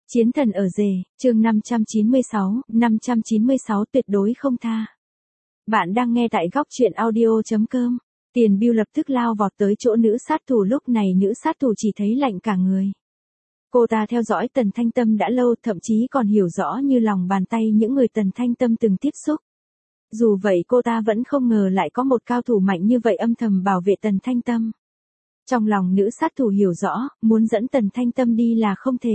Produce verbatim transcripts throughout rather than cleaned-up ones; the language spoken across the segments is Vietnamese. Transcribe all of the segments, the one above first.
Chiến thần ở rể, chương năm trăm chín mươi sáu, năm trăm chín mươi sáu tuyệt đối không tha. Bạn đang nghe tại góc truyện audio chấm com. Tiền Bưu lập tức lao vọt tới chỗ nữ sát thủ, lúc này nữ sát thủ chỉ thấy lạnh cả người. Cô ta theo dõi Tần Thanh Tâm đã lâu, thậm chí còn hiểu rõ như lòng bàn tay những người Tần Thanh Tâm từng tiếp xúc. Dù vậy cô ta vẫn không ngờ lại có một cao thủ mạnh như vậy âm thầm bảo vệ Tần Thanh Tâm. Trong lòng nữ sát thủ hiểu rõ, muốn dẫn Tần Thanh Tâm đi là không thể.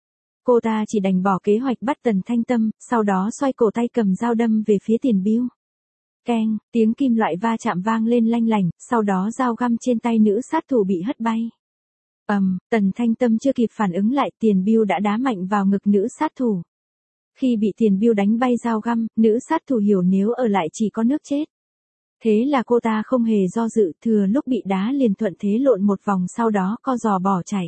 Cô ta chỉ đành bỏ kế hoạch bắt Tần Thanh Tâm, sau đó xoay cổ tay cầm dao đâm về phía Tiền Bưu. Keng, tiếng kim loại va chạm vang lên lanh lảnh, sau đó dao găm trên tay nữ sát thủ bị hất bay. Ầm, um, Tần Thanh Tâm chưa kịp phản ứng lại, Tiền Bưu đã đá mạnh vào ngực nữ sát thủ. Khi bị Tiền Bưu đánh bay dao găm, nữ sát thủ hiểu nếu ở lại chỉ có nước chết. Thế là cô ta không hề do dự, thừa lúc bị đá liền thuận thế lộn một vòng, sau đó co giò bỏ chạy.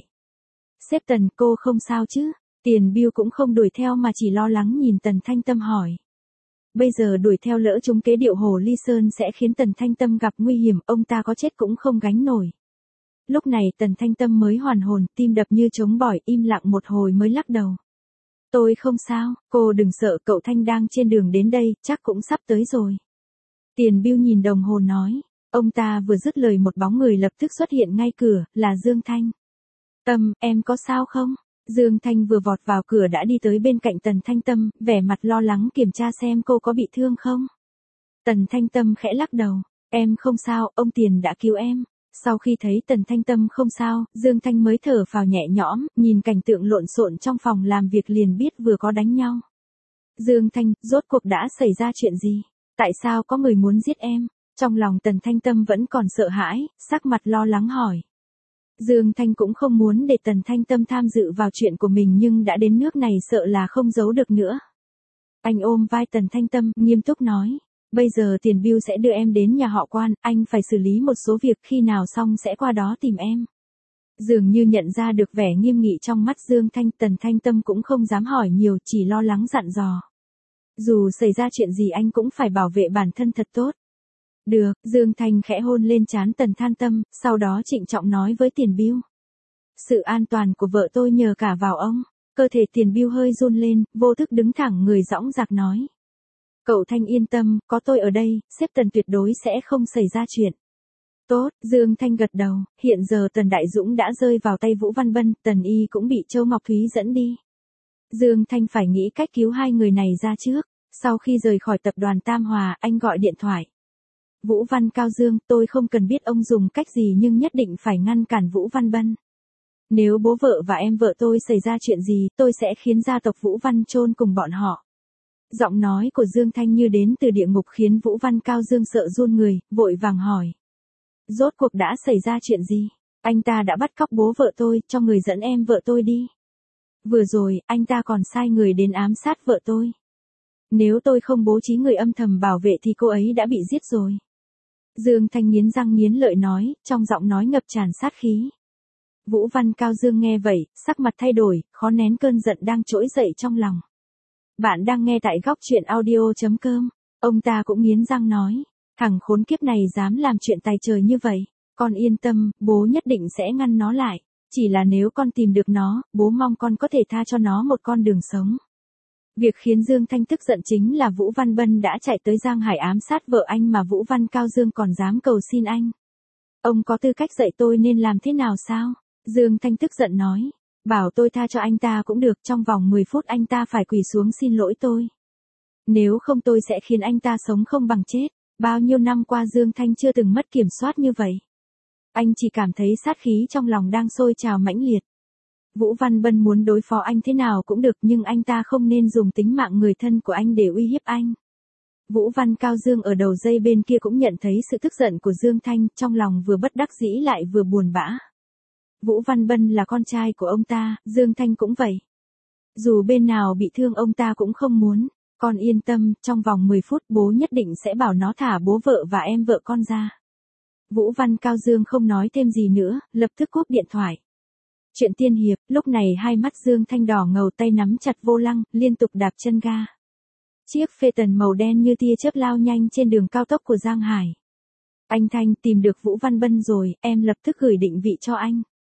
Sếp Tần, cô không sao chứ? Tiền Bưu cũng không đuổi theo mà chỉ lo lắng nhìn Tần Thanh Tâm hỏi. Bây giờ đuổi theo lỡ trúng kế điệu Hồ Ly Sơn sẽ khiến Tần Thanh Tâm gặp nguy hiểm, ông ta có chết cũng không gánh nổi. Lúc này Tần Thanh Tâm mới hoàn hồn, tim đập như trống bỏi, im lặng một hồi mới lắc đầu. Tôi không sao, cô đừng sợ, cậu Thanh đang trên đường đến đây, chắc cũng sắp tới rồi. Tiền Bưu nhìn đồng hồ nói, ông ta vừa dứt lời một bóng người lập tức xuất hiện ngay cửa, là Dương Thanh. Tâm, em có sao không? Dương Thanh vừa vọt vào cửa đã đi tới bên cạnh Tần Thanh Tâm, vẻ mặt lo lắng kiểm tra xem cô có bị thương không. Tần Thanh Tâm khẽ lắc đầu, em không sao, ông Tiền đã cứu em. Sau khi thấy Tần Thanh Tâm không sao, Dương Thanh mới thở phào nhẹ nhõm, nhìn cảnh tượng lộn xộn trong phòng làm việc liền biết vừa có đánh nhau. Dương Thanh, rốt cuộc đã xảy ra chuyện gì? Tại sao có người muốn giết em? Trong lòng Tần Thanh Tâm vẫn còn sợ hãi, sắc mặt lo lắng hỏi. Dương Thanh cũng không muốn để Tần Thanh Tâm tham dự vào chuyện của mình, nhưng đã đến nước này sợ là không giấu được nữa. Anh ôm vai Tần Thanh Tâm, nghiêm túc nói. Bây giờ Tiền Bưu sẽ đưa em đến nhà họ Quan, anh phải xử lý một số việc, khi nào xong sẽ qua đó tìm em. Dường như nhận ra được vẻ nghiêm nghị trong mắt Dương Thanh, Tần Thanh Tâm cũng không dám hỏi nhiều, chỉ lo lắng dặn dò. Dù xảy ra chuyện gì anh cũng phải bảo vệ bản thân thật tốt. Được, Dương Thanh khẽ hôn lên trán Tần Thanh Tâm, sau đó trịnh trọng nói với Tiền Bưu. Sự an toàn của vợ tôi nhờ cả vào ông. Cơ thể Tiền Bưu hơi run lên, vô thức đứng thẳng người dõng dạc nói. Cậu Thanh yên tâm, có tôi ở đây, sếp Tần tuyệt đối sẽ không xảy ra chuyện. Tốt, Dương Thanh gật đầu, hiện giờ Tần Đại Dũng đã rơi vào tay Vũ Văn Bân, Tần Y cũng bị Châu Ngọc Thúy dẫn đi. Dương Thanh phải nghĩ cách cứu hai người này ra trước. Sau khi rời khỏi tập đoàn Tam Hòa, anh gọi điện thoại. Vũ Văn Cao Dương, tôi không cần biết ông dùng cách gì nhưng nhất định phải ngăn cản Vũ Văn Bân. Nếu bố vợ và em vợ tôi xảy ra chuyện gì, tôi sẽ khiến gia tộc Vũ Văn chôn cùng bọn họ. Giọng nói của Dương Thanh như đến từ địa ngục khiến Vũ Văn Cao Dương sợ run người, vội vàng hỏi. Rốt cuộc đã xảy ra chuyện gì? Anh ta đã bắt cóc bố vợ tôi, cho người dẫn em vợ tôi đi. Vừa rồi, anh ta còn sai người đến ám sát vợ tôi. Nếu tôi không bố trí người âm thầm bảo vệ thì cô ấy đã bị giết rồi. Dương Thanh nghiến răng nghiến lợi nói, trong giọng nói ngập tràn sát khí. Vũ Văn Cao Dương nghe vậy, sắc mặt thay đổi, khó nén cơn giận đang trỗi dậy trong lòng. Bạn đang nghe tại góc truyện audio chấm com. Ông ta cũng nghiến răng nói, thằng khốn kiếp này dám làm chuyện tài trời như vậy. Con yên tâm, bố nhất định sẽ ngăn nó lại. Chỉ là nếu con tìm được nó, bố mong con có thể tha cho nó một con đường sống. Việc khiến Dương Thanh tức giận chính là Vũ Văn Bân đã chạy tới Giang Hải ám sát vợ anh mà Vũ Văn Cao Dương còn dám cầu xin anh. Ông có tư cách dạy tôi nên làm thế nào sao? Dương Thanh tức giận nói. Bảo tôi tha cho anh ta cũng được, trong vòng mười phút anh ta phải quỳ xuống xin lỗi tôi. Nếu không tôi sẽ khiến anh ta sống không bằng chết. Bao nhiêu năm qua Dương Thanh chưa từng mất kiểm soát như vậy. Anh chỉ cảm thấy sát khí trong lòng đang sôi trào mãnh liệt. Vũ Văn Bân muốn đối phó anh thế nào cũng được, nhưng anh ta không nên dùng tính mạng người thân của anh để uy hiếp anh. Vũ Văn Cao Dương ở đầu dây bên kia cũng nhận thấy sự tức giận của Dương Thanh, trong lòng vừa bất đắc dĩ lại vừa buồn bã. Vũ Văn Bân là con trai của ông ta, Dương Thanh cũng vậy. Dù bên nào bị thương ông ta cũng không muốn. Con yên tâm, trong vòng mười phút bố nhất định sẽ bảo nó thả bố vợ và em vợ con ra. Vũ Văn Cao Dương không nói thêm gì nữa, lập tức cúp điện thoại. Chuyện tiên hiệp, lúc này hai mắt Dương Thanh đỏ ngầu, tay nắm chặt vô lăng, liên tục đạp chân ga. Chiếc Phaeton màu đen như tia chớp lao nhanh trên đường cao tốc của Giang Hải. Anh Thanh tìm được Vũ Văn Bân rồi, em lập tức gửi định vị cho anh.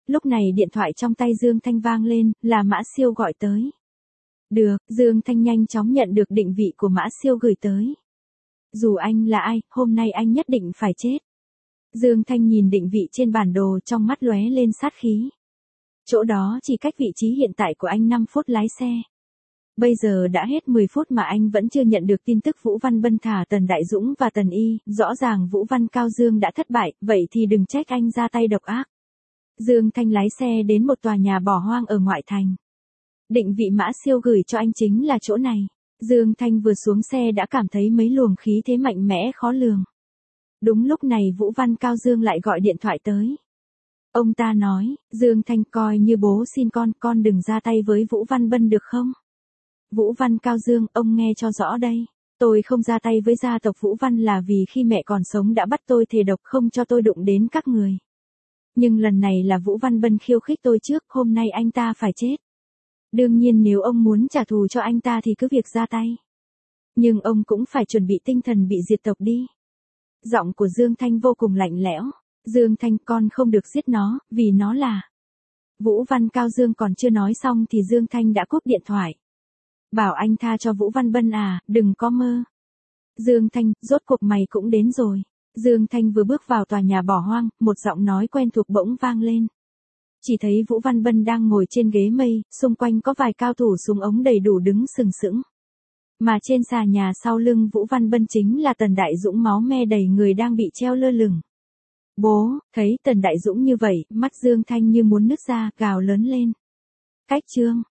Lúc này điện thoại trong tay Dương Thanh vang lên, là Mã Siêu gọi tới. Được, Dương Thanh nhanh chóng nhận được định vị của Mã Siêu gửi tới. Dù anh là ai, hôm nay anh nhất định phải chết. Dương Thanh nhìn định vị trên bản đồ trong mắt lóe lên sát khí. Chỗ đó chỉ cách vị trí hiện tại của anh năm phút lái xe. Bây giờ đã hết mười phút mà anh vẫn chưa nhận được tin tức Vũ Văn Bân thả Tần Đại Dũng và Tần Y, rõ ràng Vũ Văn Cao Dương đã thất bại, vậy thì đừng trách anh ra tay độc ác. Dương Thanh lái xe đến một tòa nhà bỏ hoang ở ngoại thành. Định vị Mã Siêu gửi cho anh chính là chỗ này. Dương Thanh vừa xuống xe đã cảm thấy mấy luồng khí thế mạnh mẽ khó lường. Đúng lúc này Vũ Văn Cao Dương lại gọi điện thoại tới. Ông ta nói, Dương Thanh coi như bố xin con, con đừng ra tay với Vũ Văn Bân được không? Vũ Văn Cao Dương, ông nghe cho rõ đây. Tôi không ra tay với gia tộc Vũ Văn là vì khi mẹ còn sống đã bắt tôi thề độc không cho tôi đụng đến các người. Nhưng lần này là Vũ Văn Bân khiêu khích tôi trước, hôm nay anh ta phải chết. Đương nhiên nếu ông muốn trả thù cho anh ta thì cứ việc ra tay. Nhưng ông cũng phải chuẩn bị tinh thần bị diệt tộc đi. Giọng của Dương Thanh vô cùng lạnh lẽo. Dương Thanh, con không được giết nó, vì nó là... Vũ Văn Cao Dương còn chưa nói xong thì Dương Thanh đã cúp điện thoại. Bảo anh tha cho Vũ Văn Bân à, đừng có mơ. Dương Thanh, rốt cuộc mày cũng đến rồi. Dương Thanh vừa bước vào tòa nhà bỏ hoang, một giọng nói quen thuộc bỗng vang lên. Chỉ thấy Vũ Văn Bân đang ngồi trên ghế mây, xung quanh có vài cao thủ súng ống đầy đủ đứng sừng sững. Mà trên xà nhà sau lưng Vũ Văn Bân chính là Tần Đại Dũng máu me đầy người đang bị treo lơ lửng. Bố, thấy Tần Đại Dũng như vậy, mắt Dương Thanh như muốn nứt ra, gào lớn lên. Cách chương.